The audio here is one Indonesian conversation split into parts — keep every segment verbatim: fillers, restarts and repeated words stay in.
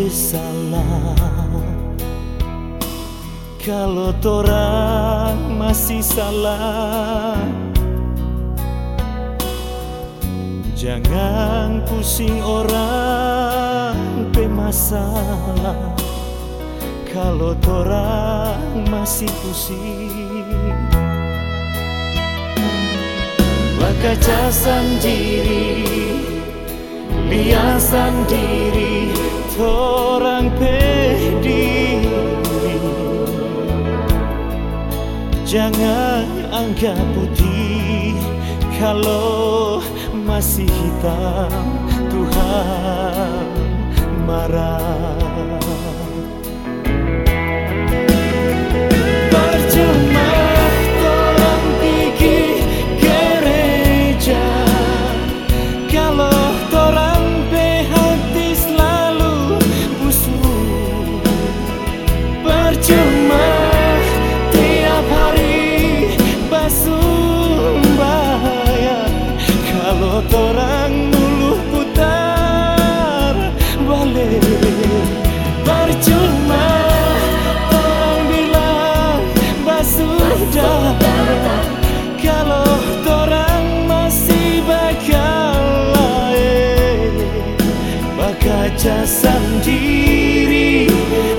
bersalah. Kalau torang masih salah, jangan pusing orang pe masalah. Kalau torang masih pusing, bakaca sendiri, lihat sendiri torang pe diri. Jangan anggap putih kalau masih hitam, Tuhan marah. Percuma torang pergi gereja kalau torang pe hati selalu busuk. Percuma tiap hari basumbayang kalau torang mulu putar balik. Percuma torang bilang basudah kalau torang masih bakal lain. Bakaca sendiri,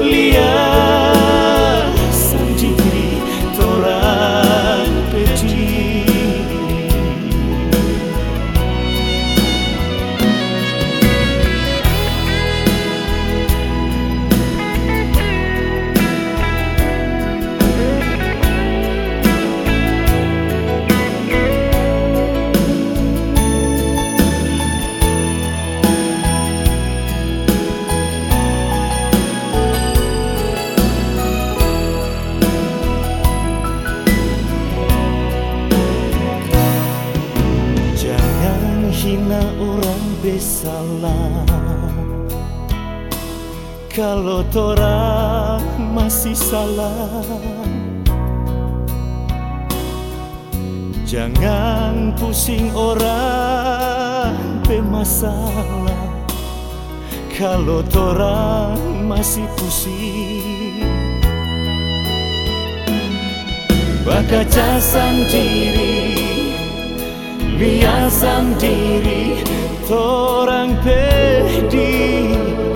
lihat sendiri torang pedih. Hina orang bersalah kalau torang masih salah. Jangan pusing orang bermasalah kalau torang masih pusing. Bakaca sendiri, lihat sendiri torang pedih.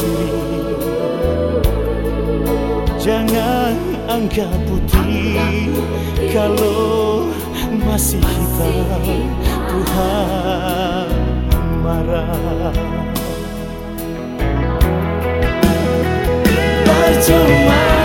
Jangan anggap putih kalau masih hitam, Tuhan marah. Percuma